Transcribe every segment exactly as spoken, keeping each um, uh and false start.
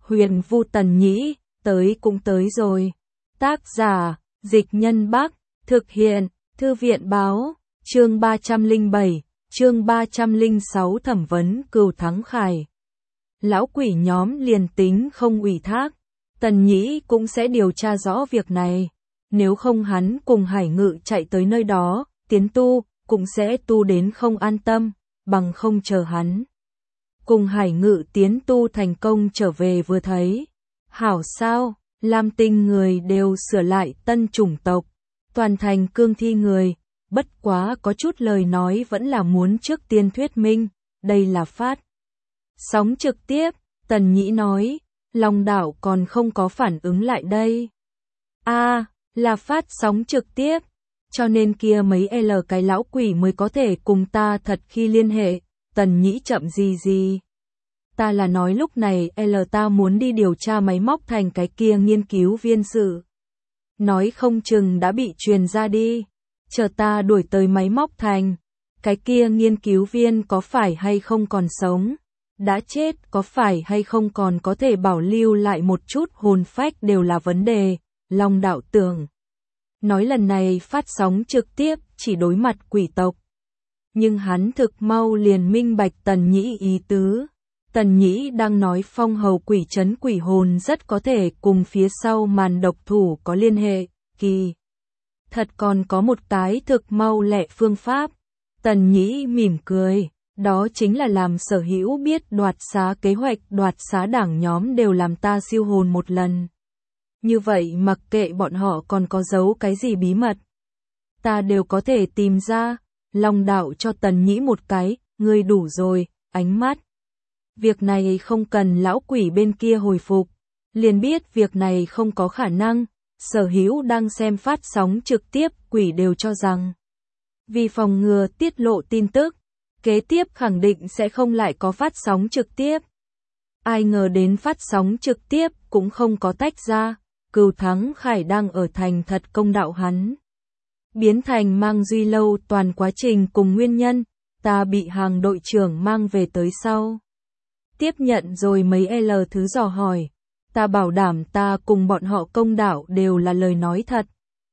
Huyền Vu Tần Nhĩ, tới cũng tới rồi. Tác giả, Dịch Nhân Bắc, thực hiện, Thư viện Báo, chương ba trăm lẻ bảy, chương ba trăm lẻ sáu thẩm vấn Cửu Thắng Khải. Lão quỷ nhóm liền tính không ủy thác, Tần Nhĩ cũng sẽ điều tra rõ việc này. Nếu không hắn cùng Hải Ngự chạy tới nơi đó, tiến tu, cũng sẽ tu đến không an tâm, bằng không chờ hắn. Cùng Hải Ngự tiến tu thành công trở về vừa thấy. Hảo sao, Lam Tinh người đều sửa lại tân chủng tộc, toàn thành cương thi người, bất quá có chút lời nói vẫn là muốn trước tiên thuyết minh, đây là phát sóng trực tiếp, Tần Nhĩ nói, Long đảo còn không có phản ứng lại đây. A, à, là phát sóng trực tiếp, cho nên kia mấy L cái lão quỷ mới có thể cùng ta thật khi liên hệ, Tần Nhĩ chậm gì gì. Ta là nói lúc này L ta muốn đi điều tra máy móc thành cái kia nghiên cứu viên sự. Nói không chừng đã bị truyền ra đi, chờ ta đuổi tới máy móc thành. Cái kia nghiên cứu viên có phải hay không còn sống, đã chết có phải hay không còn có thể bảo lưu lại một chút hồn phách đều là vấn đề, Long đạo tưởng. Nói lần này phát sóng trực tiếp chỉ đối mặt quỷ tộc. Nhưng hắn thực mau liền minh bạch Tần Nhĩ ý tứ. Tần Nhĩ đang nói phong hầu quỷ trấn quỷ hồn rất có thể cùng phía sau màn độc thủ có liên hệ, kỳ. Thật còn có một cái thực mau lẹ phương pháp. Tần Nhĩ mỉm cười, đó chính là làm sở hữu biết đoạt xá kế hoạch đoạt xá đảng nhóm đều làm ta siêu hồn một lần. Như vậy mặc kệ bọn họ còn có giấu cái gì bí mật, ta đều có thể tìm ra. Long đạo cho Tần Nhĩ một cái, ngươi đủ rồi, ánh mắt. Việc này không cần lão quỷ bên kia hồi phục, liền biết việc này không có khả năng, sở hữu đang xem phát sóng trực tiếp quỷ đều cho rằng. Vì phòng ngừa tiết lộ tin tức, kế tiếp khẳng định sẽ không lại có phát sóng trực tiếp. Ai ngờ đến phát sóng trực tiếp cũng không có tách ra, Cửu Thắng Khải đang ở thành thật công đạo hắn. Biến thành mang duy lâu toàn quá trình cùng nguyên nhân, ta bị hàng đội trưởng mang về tới sau. Tiếp nhận rồi mấy L thứ dò hỏi, ta bảo đảm ta cùng bọn họ công đạo đều là lời nói thật.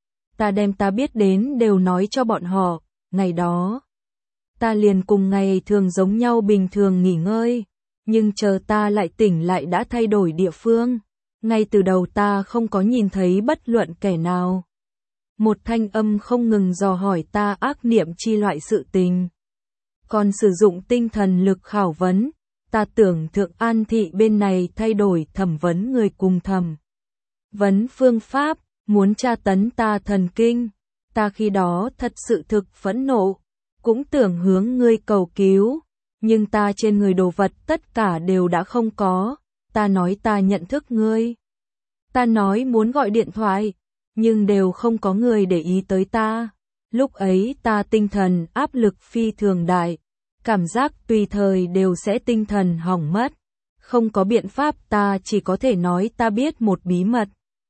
Ta đem ta biết đến đều nói cho bọn họ, ngày đó. Ta liền cùng ngày thường giống nhau bình thường nghỉ ngơi, nhưng chờ ta lại tỉnh lại đã thay đổi địa phương. Ngay từ đầu ta không có nhìn thấy bất luận kẻ nào. Một thanh âm không ngừng dò hỏi ta ác niệm chi loại sự tình. Còn sử dụng tinh thần lực khảo vấn, ta tưởng Thượng An Thị bên này thay đổi thẩm vấn người cùng thẩm vấn phương pháp, muốn tra tấn ta thần kinh. Ta khi đó thật sự thực phẫn nộ, cũng tưởng hướng ngươi cầu cứu, nhưng ta trên người đồ vật tất cả đều đã không có. Ta nói ta nhận thức ngươi. Ta nói muốn gọi điện thoại, nhưng đều không có người để ý tới ta. Lúc ấy ta tinh thần áp lực phi thường đại, cảm giác tùy thời đều sẽ tinh thần hỏng mất. Không có biện pháp, ta chỉ có thể nói ta biết một bí mật.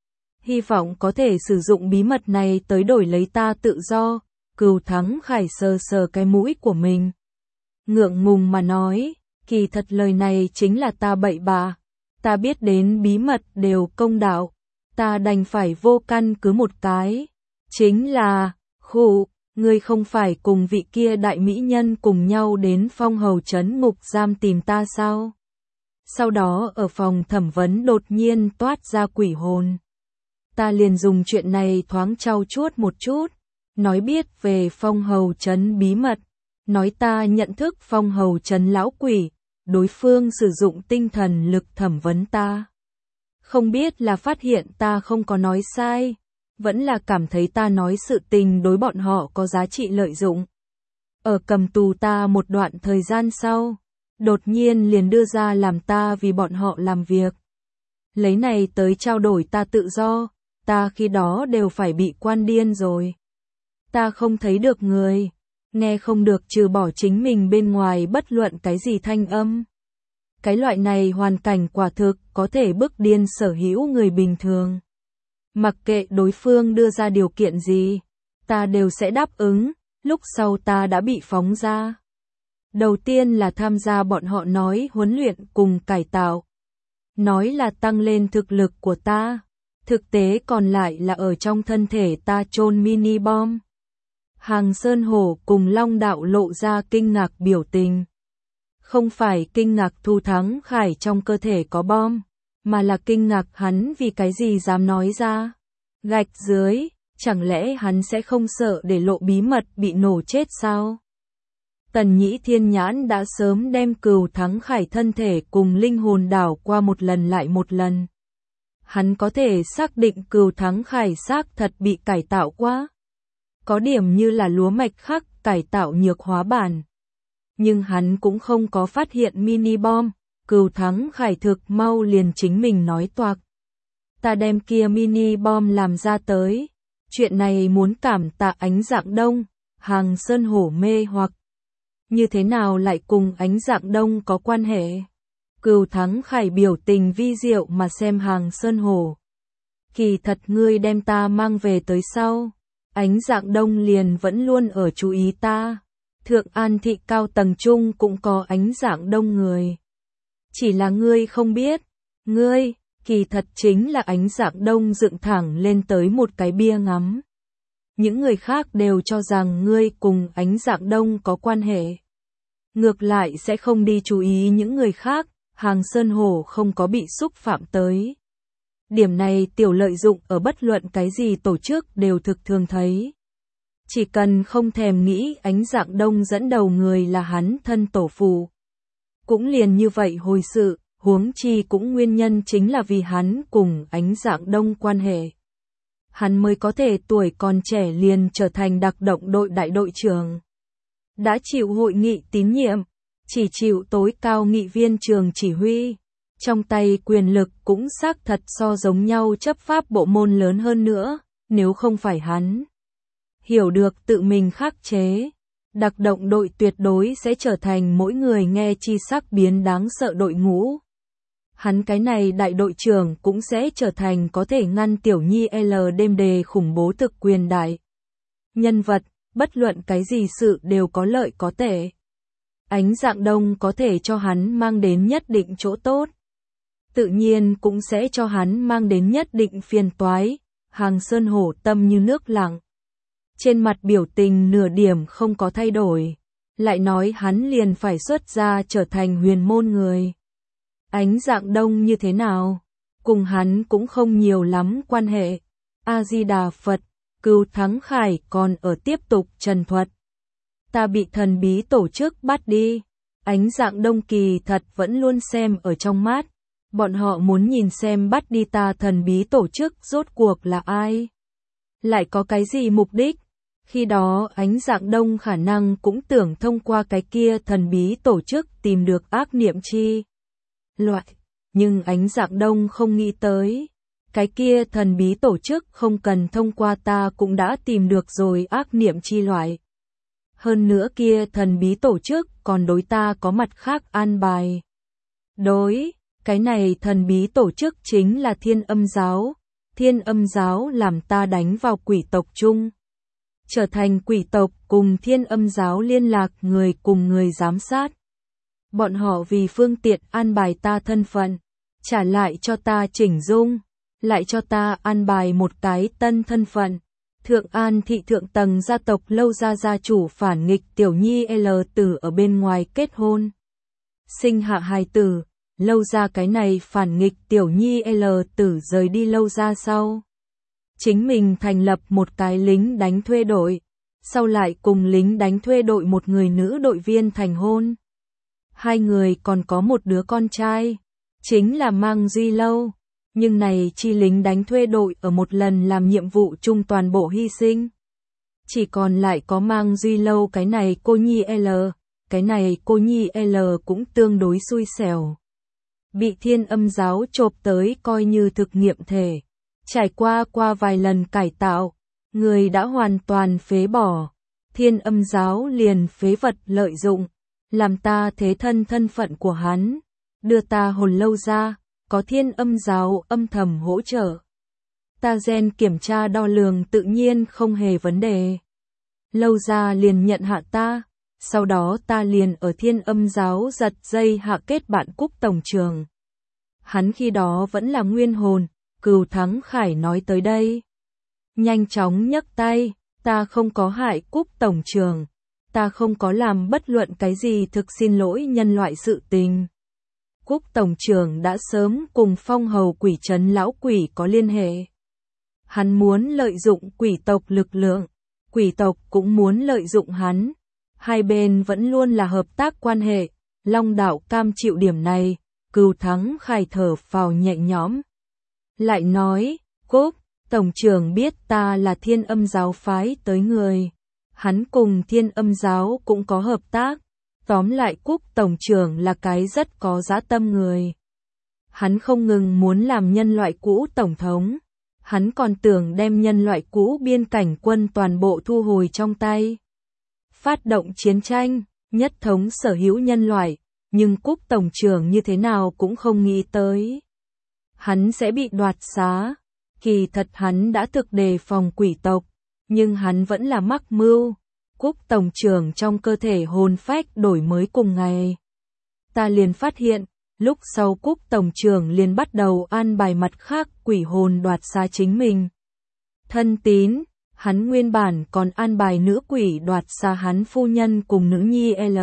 Hy vọng có thể sử dụng bí mật này tới đổi lấy ta tự do. Cửu Thắng Khải sờ sờ cái mũi của mình, ngượng ngùng mà nói, kỳ thật lời này chính là ta bậy bạ. Ta biết đến bí mật đều công đạo, ta đành phải vô căn cứ một cái. Chính là, khụ, ngươi không phải cùng vị kia đại mỹ nhân cùng nhau đến phong hầu trấn ngục giam tìm ta sao? Sau đó ở phòng thẩm vấn đột nhiên toát ra quỷ hồn. Ta liền dùng chuyện này thoáng trau chuốt một chút, nói biết về phong hầu trấn bí mật, nói ta nhận thức phong hầu trấn lão quỷ. Đối phương sử dụng tinh thần lực thẩm vấn ta. Không biết là phát hiện ta không có nói sai, vẫn là cảm thấy ta nói sự tình đối bọn họ có giá trị lợi dụng. Ở cầm tù ta một đoạn thời gian sau, đột nhiên liền đưa ra làm ta vì bọn họ làm việc. Lấy này tới trao đổi ta tự do, ta khi đó đều phải bị quan điên rồi. Ta không thấy được người. Nghe không được trừ bỏ chính mình bên ngoài bất luận cái gì thanh âm. Cái loại này hoàn cảnh quả thực có thể bức điên sở hữu người bình thường. Mặc kệ đối phương đưa ra điều kiện gì, ta đều sẽ đáp ứng, lúc sau ta đã bị phóng ra. Đầu tiên là tham gia bọn họ nói huấn luyện cùng cải tạo. nói là tăng lên thực lực của ta, thực tế còn lại là ở trong thân thể ta chôn mini bom. Hàng Sơn Hổ cùng Long Đạo lộ ra kinh ngạc biểu tình. Không phải kinh ngạc Thu Thắng Khải trong cơ thể có bom, mà là kinh ngạc hắn vì cái gì dám nói ra. Gạch dưới, chẳng lẽ hắn sẽ không sợ để lộ bí mật bị nổ chết sao? Tần Nhĩ Thiên Nhãn đã sớm đem Cửu Thắng Khải thân thể cùng linh hồn đảo qua một lần lại một lần. Hắn có thể xác định Cửu Thắng Khải xác thật bị cải tạo qua. Có điểm như là lúa mạch khắc cải tạo nhược hóa bản. Nhưng hắn cũng không có phát hiện mini bom, Cửu Thắng Khải thực mau liền chính mình nói toạc. Ta đem kia mini bom làm ra tới. Chuyện này muốn cảm tạ Ánh Dạng Đông, Hàng Sơn Hổ mê hoặc. Như thế nào lại cùng Ánh Dạng Đông có quan hệ? Cửu Thắng Khải biểu tình vi diệu mà xem Hàng Sơn Hổ. Kỳ thật ngươi đem ta mang về tới sau. Ánh Dạng Đông liền vẫn luôn ở chú ý ta. Thượng An thị cao tầng trung cũng có Ánh Dạng Đông người. Chỉ là ngươi không biết. Ngươi, kỳ thật chính là Ánh Dạng Đông dựng thẳng lên tới một cái bia ngắm. Những người khác đều cho rằng ngươi cùng Ánh Dạng Đông có quan hệ. Ngược lại sẽ không đi chú ý những người khác, Hàng Sơn Hổ không có bị xúc phạm tới. Điểm này tiểu lợi dụng ở bất luận cái gì tổ chức đều thực thường thấy. Chỉ cần không thèm nghĩ Ánh Dạng Đông dẫn đầu người là hắn thân tổ phụ. Cũng liền như vậy hồi sự, huống chi cũng nguyên nhân chính là vì hắn cùng Ánh Dạng Đông quan hệ. Hắn mới có thể tuổi còn trẻ liền trở thành đặc động đội đại đội trưởng. Đã chịu hội nghị tín nhiệm, chỉ chịu tối cao nghị viên trường chỉ huy. Trong tay quyền lực cũng xác thật so giống nhau chấp pháp bộ môn lớn hơn nữa, nếu không phải hắn hiểu được tự mình khắc chế. Đặc động đội tuyệt đối sẽ trở thành mỗi người nghe chi sắc biến đáng sợ đội ngũ. Hắn cái này đại đội trưởng cũng sẽ trở thành có thể ngăn Tiểu Nhi L đêm đề khủng bố thực quyền đại nhân vật, bất luận cái gì sự đều có lợi có tệ. Ánh Dạng Đông có thể cho hắn mang đến nhất định chỗ tốt. Tự nhiên cũng sẽ cho hắn mang đến nhất định phiền toái. Hàng Sơn Hổ tâm như nước lặng. Trên mặt biểu tình nửa điểm không có thay đổi. Lại nói hắn liền phải xuất ra trở thành huyền môn người. Ánh Dạng Đông như thế nào? Cùng hắn cũng không nhiều lắm quan hệ. A-di-đà Phật, Cửu Thắng Khải còn ở tiếp tục trần thuật. Ta bị thần bí tổ chức bắt đi. Ánh Dạng Đông kỳ thật vẫn luôn xem ở trong mắt. Bọn họ muốn nhìn xem bắt đi ta thần bí tổ chức rốt cuộc là ai. Lại có cái gì mục đích? Khi đó Ánh Dạng Đông khả năng cũng tưởng thông qua cái kia thần bí tổ chức tìm được ác niệm chi loại. Nhưng Ánh Dạng Đông không nghĩ tới. Cái kia thần bí tổ chức không cần thông qua ta cũng đã tìm được rồi ác niệm chi loại. Hơn nữa kia thần bí tổ chức còn đối ta có mặt khác an bài. Đối, cái này thần bí tổ chức chính là Thiên Âm Giáo. Thiên Âm Giáo làm ta đánh vào quỷ tộc chung. Trở thành quỷ tộc cùng Thiên Âm Giáo liên lạc người cùng người giám sát. Bọn họ vì phương tiện an bài ta thân phận, trả lại cho ta chỉnh dung, lại cho ta an bài một cái tân thân phận. Thượng An thị thượng tầng gia tộc Lâu gia gia chủ phản nghịch Tiểu Nhi L tử ở bên ngoài kết hôn. Sinh hạ hài tử, Lâu gia cái này phản nghịch Tiểu Nhi L tử rời đi Lâu gia sau. Chính mình thành lập một cái lính đánh thuê đội, sau lại cùng lính đánh thuê đội một người nữ đội viên thành hôn. Hai người còn có một đứa con trai, chính là Mang Duy Lâu. Nhưng này chi lính đánh thuê đội ở một lần làm nhiệm vụ chung toàn bộ hy sinh. Chỉ còn lại có Mang Duy Lâu cái này cô Nhi L, cái này cô Nhi L cũng tương đối xui xẻo. Bị Thiên Âm Giáo chộp tới coi như thực nghiệm thể. Trải qua qua vài lần cải tạo, người đã hoàn toàn phế bỏ. Thiên Âm Giáo liền phế vật lợi dụng, làm ta thế thân thân phận của hắn, đưa ta hồn Lâu ra. Có Thiên Âm Giáo âm thầm hỗ trợ. Ta gen kiểm tra đo lường tự nhiên không hề vấn đề. Lâu ra liền nhận hạ ta, sau đó ta liền ở Thiên Âm Giáo giật dây hạ kết bạn Cúc tổng trường. Hắn khi đó vẫn là nguyên hồn, Cửu Thắng Khải nói tới đây. Nhanh chóng nhấc tay, ta không có hại Cúc tổng trưởng, ta không có làm bất luận cái gì thực xin lỗi nhân loại sự tình. Cúc tổng trưởng đã sớm cùng phong hầu quỷ trấn lão quỷ có liên hệ. Hắn muốn lợi dụng quỷ tộc lực lượng, quỷ tộc cũng muốn lợi dụng hắn. Hai bên vẫn luôn là hợp tác quan hệ, Long đạo cam chịu điểm này, Cửu Thắng Khải thở phào nhẹ nhõm. Lại nói, Cúc tổng trưởng biết ta là Thiên Âm giáo phái tới người. Hắn cùng Thiên Âm giáo cũng có hợp tác. Tóm lại Cúc tổng trưởng là cái rất có dã tâm người. Hắn không ngừng muốn làm nhân loại cũ tổng thống. Hắn còn tưởng đem nhân loại cũ biên cảnh quân toàn bộ thu hồi trong tay. Phát động chiến tranh, nhất thống sở hữu nhân loại. Nhưng Cúc tổng trưởng như thế nào cũng không nghĩ tới. Hắn sẽ bị đoạt xá. Kỳ thật hắn đã thực đề phòng quỷ tộc. Nhưng hắn vẫn là mắc mưu. Cúc tổng trưởng trong cơ thể hồn phách đổi mới cùng ngày. Ta liền phát hiện, lúc sau Cúc tổng trưởng liền bắt đầu an bài mặt khác quỷ hồn đoạt xá chính mình. Thân tín, hắn nguyên bản còn an bài nữ quỷ đoạt xá hắn phu nhân cùng nữ nhi L.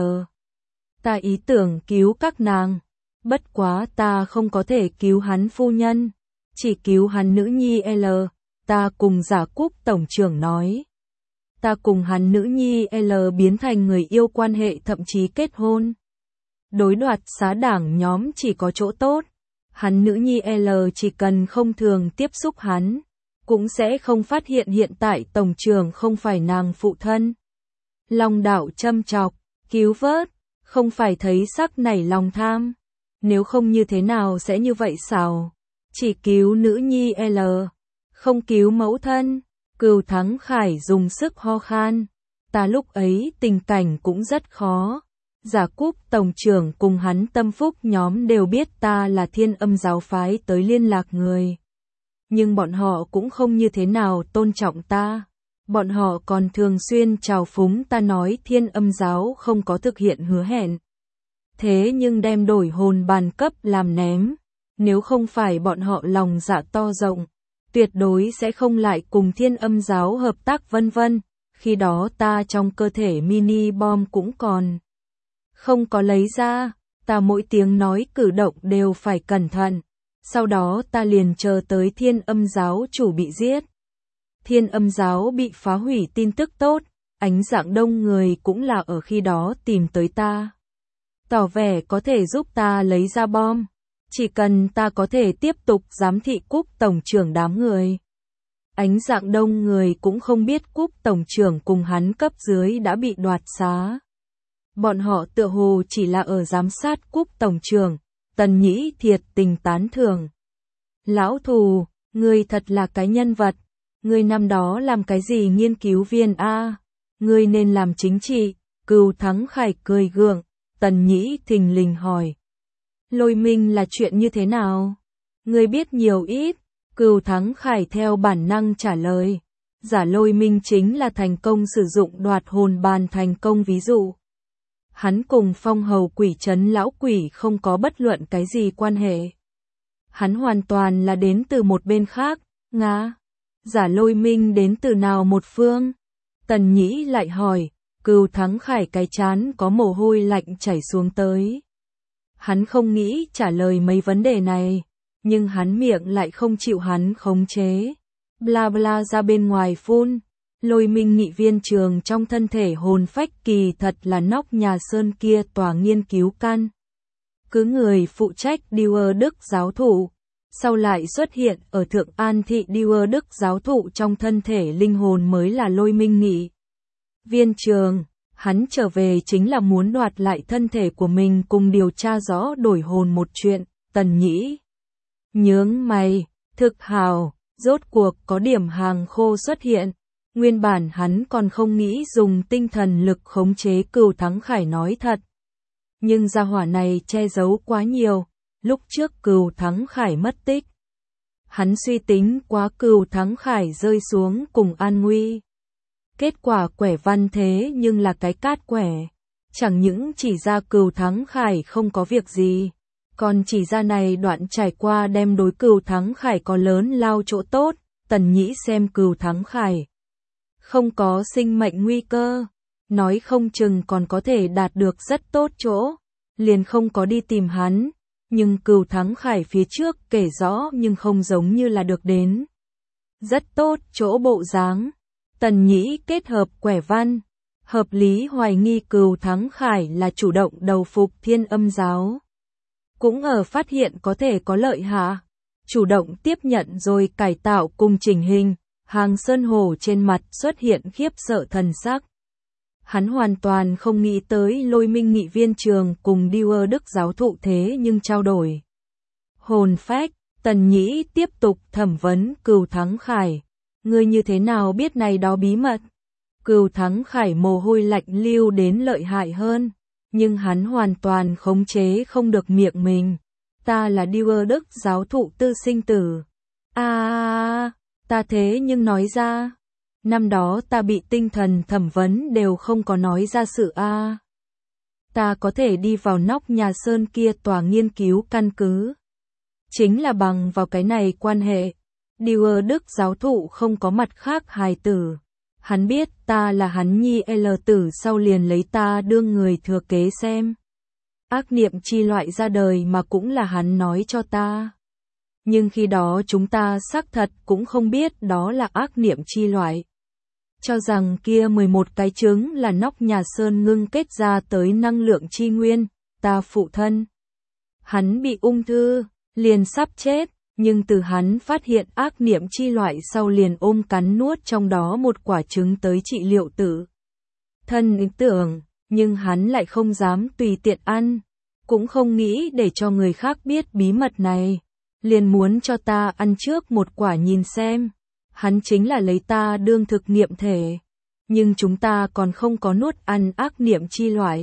Ta ý tưởng cứu các nàng, bất quá ta không có thể cứu hắn phu nhân, chỉ cứu hắn nữ nhi L. Ta cùng giả Cúc tổng trưởng nói. Ta cùng hắn nữ nhi L biến thành người yêu quan hệ thậm chí kết hôn. Đối đoạt xá đảng nhóm chỉ có chỗ tốt. Hắn nữ nhi L chỉ cần không thường tiếp xúc hắn, cũng sẽ không phát hiện hiện tại tổng trưởng không phải nàng phụ thân. Long đạo châm chọc, cứu vớt, không phải thấy sắc nảy lòng tham. Nếu không như thế nào sẽ như vậy sao? Chỉ cứu nữ nhi L, không cứu mẫu thân. Cửu Thắng Khải dùng sức ho khan. Ta lúc ấy tình cảnh cũng rất khó. Giả Cúc tổng trưởng cùng hắn tâm phúc nhóm đều biết ta là Thiên Âm giáo phái tới liên lạc người. Nhưng bọn họ cũng không như thế nào tôn trọng ta. Bọn họ còn thường xuyên trào phúng ta nói Thiên Âm giáo không có thực hiện hứa hẹn. Thế nhưng đem đổi hồn bàn cấp làm ném. Nếu không phải bọn họ lòng dạ to rộng, tuyệt đối sẽ không lại cùng Thiên Âm giáo hợp tác vân vân. Khi đó ta trong cơ thể mini bom cũng còn không có lấy ra, ta mỗi tiếng nói cử động đều phải cẩn thận. Sau đó ta liền chờ tới Thiên Âm giáo chủ bị giết. Thiên Âm giáo bị phá hủy tin tức tốt, Ánh Dạng Đông người cũng là ở khi đó tìm tới ta. Tỏ vẻ có thể giúp ta lấy ra bom. Chỉ cần ta có thể tiếp tục giám thị Cúc tổng trưởng đám người. Ánh Dạng Đông người cũng không biết Cúc tổng trưởng cùng hắn cấp dưới đã bị đoạt xá. Bọn họ tựa hồ chỉ là ở giám sát Cúc tổng trưởng. Tần Nhĩ thiệt tình tán thưởng. Lão thù, ngươi thật là cái nhân vật. Ngươi năm đó làm cái gì nghiên cứu viên a? Ngươi nên làm chính trị. Cửu Thắng Khải cười gượng. Tần Nhĩ thình lình hỏi. Lôi minh là chuyện như thế nào? Ngươi biết nhiều ít. Cửu Thắng Khải theo bản năng trả lời. Giả lôi minh chính là thành công sử dụng đoạt hồn bàn thành công ví dụ. Hắn cùng phong hầu quỷ trấn lão quỷ không có bất luận cái gì quan hệ. Hắn hoàn toàn là đến từ một bên khác, Nga. Giả lôi minh đến từ nào một phương? Tần Nhĩ lại hỏi, Cửu Thắng Khải cái chán có mồ hôi lạnh chảy xuống tới. Hắn không nghĩ trả lời mấy vấn đề này, nhưng hắn miệng lại không chịu hắn khống chế. Bla bla ra bên ngoài phun. Lôi minh nghị viên trường trong thân thể hồn phách kỳ thật là nóc nhà sơn kia tòa nghiên cứu căn. Cứ người phụ trách Điêu Đức giáo thụ, sau lại xuất hiện ở Thượng An thị Điêu Đức giáo thụ trong thân thể linh hồn mới là lôi minh nghị viên trường. Hắn trở về chính là muốn đoạt lại thân thể của mình cùng điều tra rõ đổi hồn một chuyện. Tần Nhĩ nhướng mày, thực hào, rốt cuộc có điểm hàng khô xuất hiện. Nguyên bản hắn còn không nghĩ dùng tinh thần lực khống chế Cửu Thắng Khải nói thật. Nhưng gia hỏa này che giấu quá nhiều, lúc trước Cửu Thắng Khải mất tích. Hắn suy tính quá Cửu Thắng Khải rơi xuống cùng an nguy. Kết quả quẻ văn thế nhưng là cái cát quẻ. Chẳng những chỉ ra Cửu Thắng Khải không có việc gì, Còn chỉ ra này đoạn trải qua đem đối Cửu Thắng Khải có lớn lao chỗ tốt, Tần Nhĩ xem Cửu Thắng Khải không có sinh mệnh nguy cơ, nói không chừng còn có thể đạt được rất tốt chỗ, liền không có đi tìm hắn, nhưng Cửu Thắng Khải phía trước kể rõ nhưng không giống như là được đến rất tốt chỗ bộ dáng. Tần Nhĩ kết hợp quẻ văn, hợp lý hoài nghi Cửu Thắng Khải là chủ động đầu phục Thiên Âm giáo. Cũng ở phát hiện có thể có lợi hạ, chủ động tiếp nhận rồi cải tạo cùng chỉnh hình, Hàng Sơn Hổ trên mặt xuất hiện khiếp sợ thần sắc. Hắn hoàn toàn không nghĩ tới Lôi Minh Nghị Viên Trường cùng Điêu Đức giáo thụ thế nhưng trao đổi hồn phách. Tần Nhĩ tiếp tục thẩm vấn Cửu Thắng Khải. Ngươi như thế nào biết này đó bí mật? Cửu Thắng Khải mồ hôi lạnh lưu đến lợi hại hơn, nhưng hắn hoàn toàn khống chế không được miệng mình. Ta là Điêu Đức giáo thụ tư sinh tử. A à, ta thế nhưng nói ra. Năm đó ta bị tinh thần thẩm vấn đều không có nói ra sự a. À. Ta có thể đi vào nóc nhà sơn kia tòa nghiên cứu căn cứ. Chính là bằng vào cái này quan hệ. Điêu Đức giáo thụ không có mặt khác hài tử. Hắn biết ta là hắn nhi L tử sau liền lấy ta đương người thừa kế xem. Ác niệm chi loại ra đời mà cũng là hắn nói cho ta. Nhưng khi đó chúng ta xác thật cũng không biết đó là ác niệm chi loại. Cho rằng kia mười một cái trứng là nóc nhà sơn ngưng kết ra tới năng lượng chi nguyên, ta phụ thân. Hắn bị ung thư, liền sắp chết, nhưng từ hắn phát hiện ác niệm chi loại sau liền ôm cắn nuốt trong đó một quả trứng tới trị liệu tự thân ý tưởng, nhưng hắn lại không dám tùy tiện ăn, cũng không nghĩ để cho người khác biết bí mật này, liền muốn cho ta ăn trước một quả nhìn xem. Hắn chính là lấy ta đương thực nghiệm thể, nhưng chúng ta còn không có nuốt ăn ác niệm chi loại.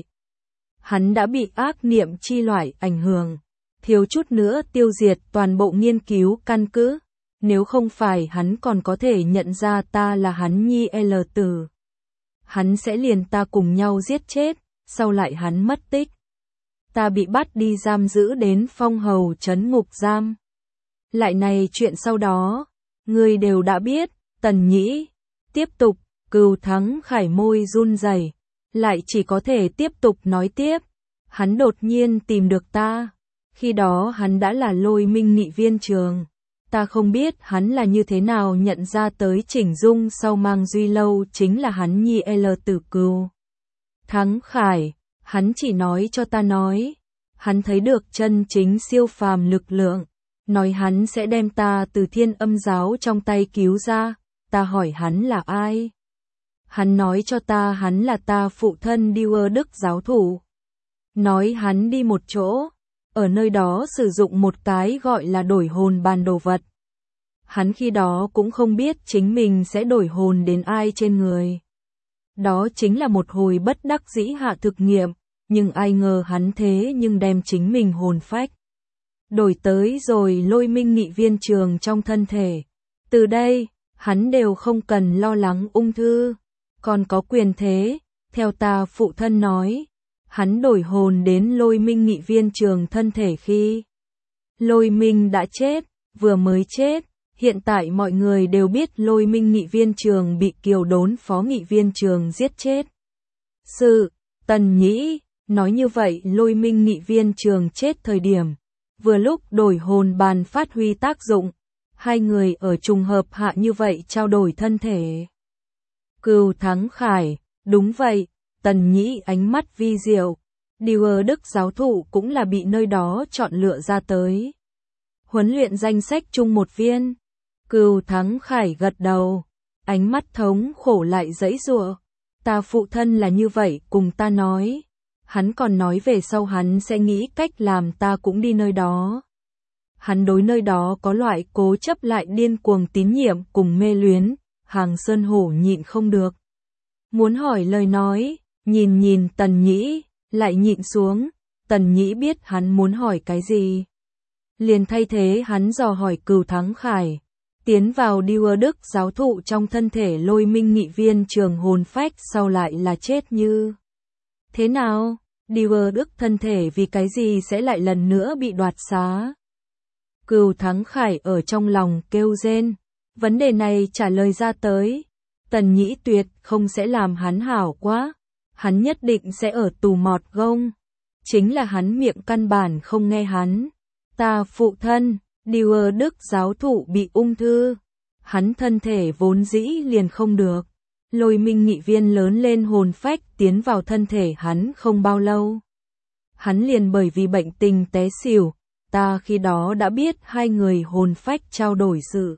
Hắn đã bị ác niệm chi loại ảnh hưởng, thiếu chút nữa tiêu diệt toàn bộ nghiên cứu căn cứ, nếu không phải hắn còn có thể nhận ra ta là hắn nhi L tử. Hắn sẽ liền ta cùng nhau giết chết, sau lại hắn mất tích. Ta bị bắt đi giam giữ đến Phong Hầu trấn ngục giam. Lại này chuyện sau đó, người đều đã biết. Tần Nhĩ tiếp tục, Cửu Thắng Khải môi run rẩy, lại chỉ có thể tiếp tục nói tiếp. Hắn đột nhiên tìm được ta. Khi đó hắn đã là Lôi Minh Nghị Viên Trường. Ta không biết hắn là như thế nào nhận ra tới chỉnh dung sau mang Duy Lâu chính là hắn nhi L tử Cửu Thắng Khải. Hắn chỉ nói cho ta nói. Hắn thấy được chân chính siêu phàm lực lượng. Nói hắn sẽ đem ta từ Thiên Âm giáo trong tay cứu ra. Ta hỏi hắn là ai? Hắn nói cho ta hắn là ta phụ thân Điêu Đức giáo thủ. Nói hắn đi một chỗ. Ở nơi đó sử dụng một cái gọi là đổi hồn bàn đồ vật. Hắn khi đó cũng không biết chính mình sẽ đổi hồn đến ai trên người. Đó chính là một hồi bất đắc dĩ hạ thực nghiệm, nhưng ai ngờ hắn thế nhưng đem chính mình hồn phách đổi tới rồi Lôi Minh Nghị Viên Trường trong thân thể. Từ đây, hắn đều không cần lo lắng ung thư, còn có quyền thế, theo ta phụ thân nói. Hắn đổi hồn đến Lôi Minh Nghị Viên Trường thân thể khi Lôi Minh đã chết, vừa mới chết. Hiện tại mọi người đều biết Lôi Minh Nghị Viên Trường bị Kiều Đốn Phó Nghị Viên Trường giết chết. Sự, Tần Nhĩ, nói như vậy Lôi Minh Nghị Viên Trường chết thời điểm. Vừa lúc đổi hồn bàn phát huy tác dụng. Hai người ở trùng hợp hạ như vậy trao đổi thân thể. Cửu Thắng Khải, đúng vậy. Tần Nhĩ ánh mắt vi diệu. Điêu Đức giáo thụ cũng là bị nơi đó chọn lựa ra tới. Huấn luyện danh sách chung một viên. Cửu Thắng Khải gật đầu. Ánh mắt thống khổ lại giãy giụa. Ta phụ thân là như vậy cùng ta nói. Hắn còn nói về sau hắn sẽ nghĩ cách làm ta cũng đi nơi đó. Hắn đối nơi đó có loại cố chấp lại điên cuồng tín nhiệm cùng mê luyến. Hàng Sơn Hổ nhịn không được. Muốn hỏi lời nói. Nhìn nhìn Tần Nhĩ, lại nhịn xuống. Tần Nhĩ biết hắn muốn hỏi cái gì. Liền thay thế hắn dò hỏi Cửu Thắng Khải. Tiến vào Điêu Đức giáo thụ trong thân thể Lôi Minh Nghị Viên Trường hồn phách sau lại là chết như thế nào? Điêu Đức thân thể vì cái gì sẽ lại lần nữa bị đoạt xá? Cửu Thắng Khải ở trong lòng kêu rên. Vấn đề này trả lời ra tới. Tần Nhĩ Tuyệt không sẽ làm hắn hảo quá. Hắn nhất định sẽ ở tù mọt gông. Chính là hắn miệng căn bản không nghe hắn. Ta phụ thân, Điêu Đức giáo thụ bị ung thư. Hắn thân thể vốn dĩ liền không được. Lôi Minh nghị viên lớn lên hồn phách tiến vào thân thể hắn không bao lâu. Hắn liền bởi vì bệnh tình té xỉu. Ta khi đó đã biết hai người hồn phách trao đổi sự.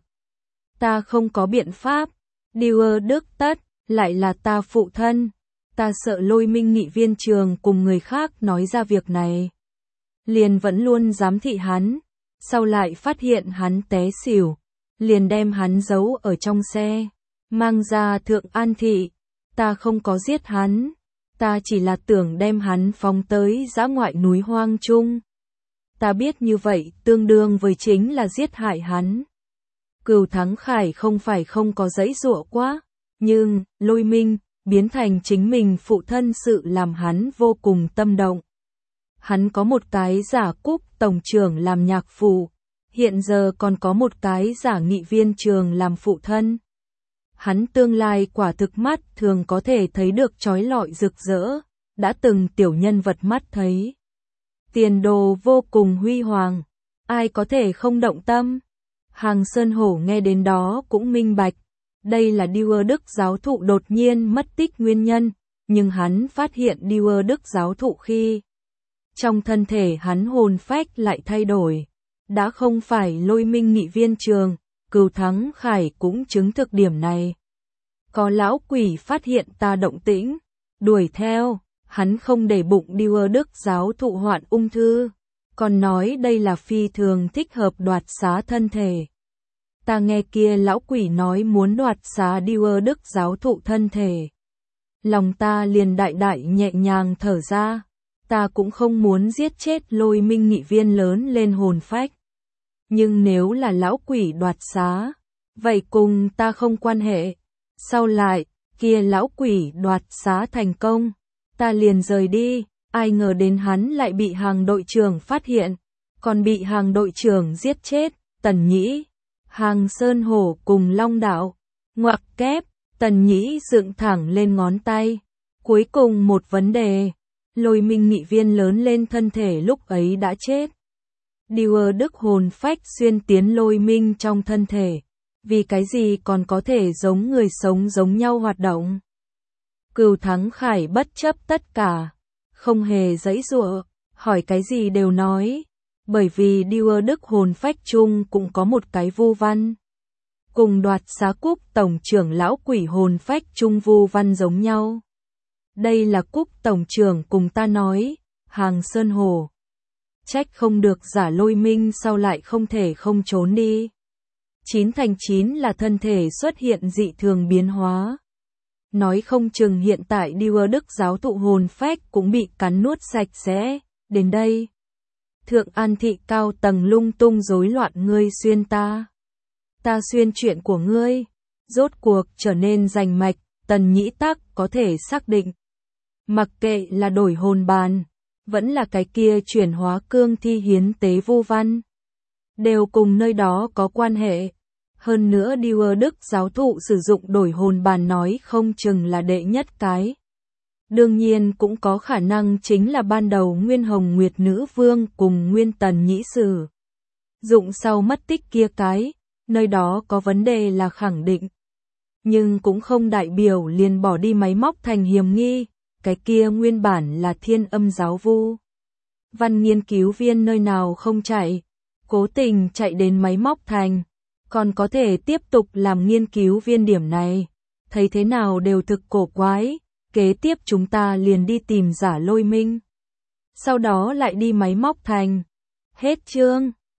Ta không có biện pháp. Điêu Đức tất, lại là ta phụ thân. Ta sợ Lôi Minh nghị viên trường cùng người khác nói ra việc này. Liền vẫn luôn giám thị hắn. Sau lại phát hiện hắn té xỉu. Liền đem hắn giấu ở trong xe. Mang ra Thượng An Thị. Ta không có giết hắn. Ta chỉ là tưởng đem hắn phóng tới dã ngoại núi hoang trung. Ta biết như vậy tương đương với chính là giết hại hắn. Cửu Thắng Khải không phải không có giãy giụa quá. Nhưng, Lôi Minh, biến thành chính mình phụ thân sự làm hắn vô cùng tâm động. Hắn có một cái giả Cúc tổng trưởng làm nhạc phụ. Hiện giờ còn có một cái giả nghị viên trường làm phụ thân. Hắn tương lai quả thực mắt thường có thể thấy được chói lọi rực rỡ, đã từng tiểu nhân vật mắt thấy. Tiền đồ vô cùng huy hoàng, ai có thể không động tâm. Hàng Sơn Hổ nghe đến đó cũng minh bạch, đây là Điêu Đức giáo thụ đột nhiên mất tích nguyên nhân, nhưng hắn phát hiện Điêu Đức giáo thụ khi trong thân thể hắn hồn phách lại thay đổi, đã không phải Lôi Minh nghị viên trường. Cửu Thắng Khải cũng chứng thực điểm này. Có lão quỷ phát hiện ta động tĩnh, đuổi theo, hắn không để bụng Điêu Đức giáo thụ hoạn ung thư, còn nói đây là phi thường thích hợp đoạt xá thân thể. Ta nghe kia lão quỷ nói muốn đoạt xá Điêu Đức giáo thụ thân thể. Lòng ta liền đại đại nhẹ nhàng thở ra, ta cũng không muốn giết chết Lôi Minh nghị viên lớn lên hồn phách. Nhưng nếu là lão quỷ đoạt xá, vậy cùng ta không quan hệ. Sau lại, kia lão quỷ đoạt xá thành công, ta liền rời đi, ai ngờ đến hắn lại bị hàng đội trưởng phát hiện, còn bị hàng đội trưởng giết chết. Tần Nhĩ, Hàng Sơn Hổ cùng Long Đạo, ngoặc kép, Tần Nhĩ dựng thẳng lên ngón tay. Cuối cùng một vấn đề, Lôi Minh nghị viên lớn lên thân thể lúc ấy đã chết. Điêu Đức hồn phách xuyên tiến Lôi Minh trong thân thể, vì cái gì còn có thể giống người sống giống nhau hoạt động. Cửu Thắng Khải bất chấp tất cả, không hề giãy giụa, hỏi cái gì đều nói, bởi vì Điêu Đức hồn phách chung cũng có một cái vu văn. Cùng đoạt xá Cúc tổng trưởng lão quỷ hồn phách chung vu văn giống nhau. Đây là Cúc tổng trưởng cùng ta nói, Hàng Sơn Hổ. Trách không được giả Lôi Minh sau lại không thể không trốn đi. Chín thành chín là thân thể xuất hiện dị thường biến hóa. Nói không chừng hiện tại Điêu Đức giáo thụ hồn phách cũng bị cắn nuốt sạch sẽ. Đến đây, Thượng An Thị cao tầng lung tung rối loạn ngươi xuyên ta. Ta xuyên chuyện của ngươi. Rốt cuộc trở nên rành mạch, Tần Nhĩ Tắc có thể xác định. Mặc kệ là đổi hồn bàn, vẫn là cái kia chuyển hóa cương thi hiến tế vu văn, đều cùng nơi đó có quan hệ. Hơn nữa Điêu Đức giáo thụ sử dụng đổi hồn bàn nói không chừng là đệ nhất cái. Đương nhiên cũng có khả năng chính là ban đầu Nguyên Hồng Nguyệt Nữ Vương cùng Nguyên Tần Nhĩ Sử dụng sau mất tích kia cái, nơi đó có vấn đề là khẳng định. Nhưng cũng không đại biểu liền bỏ đi máy móc thành hiểm nghi, cái kia nguyên bản là Thiên Âm giáo vu văn nghiên cứu viên nơi nào không chạy, cố tình chạy đến máy móc thành, còn có thể tiếp tục làm nghiên cứu viên điểm này, thấy thế nào đều thực cổ quái. Kế tiếp chúng ta liền đi tìm giả Lôi Minh, sau đó lại đi máy móc thành. Hết chương.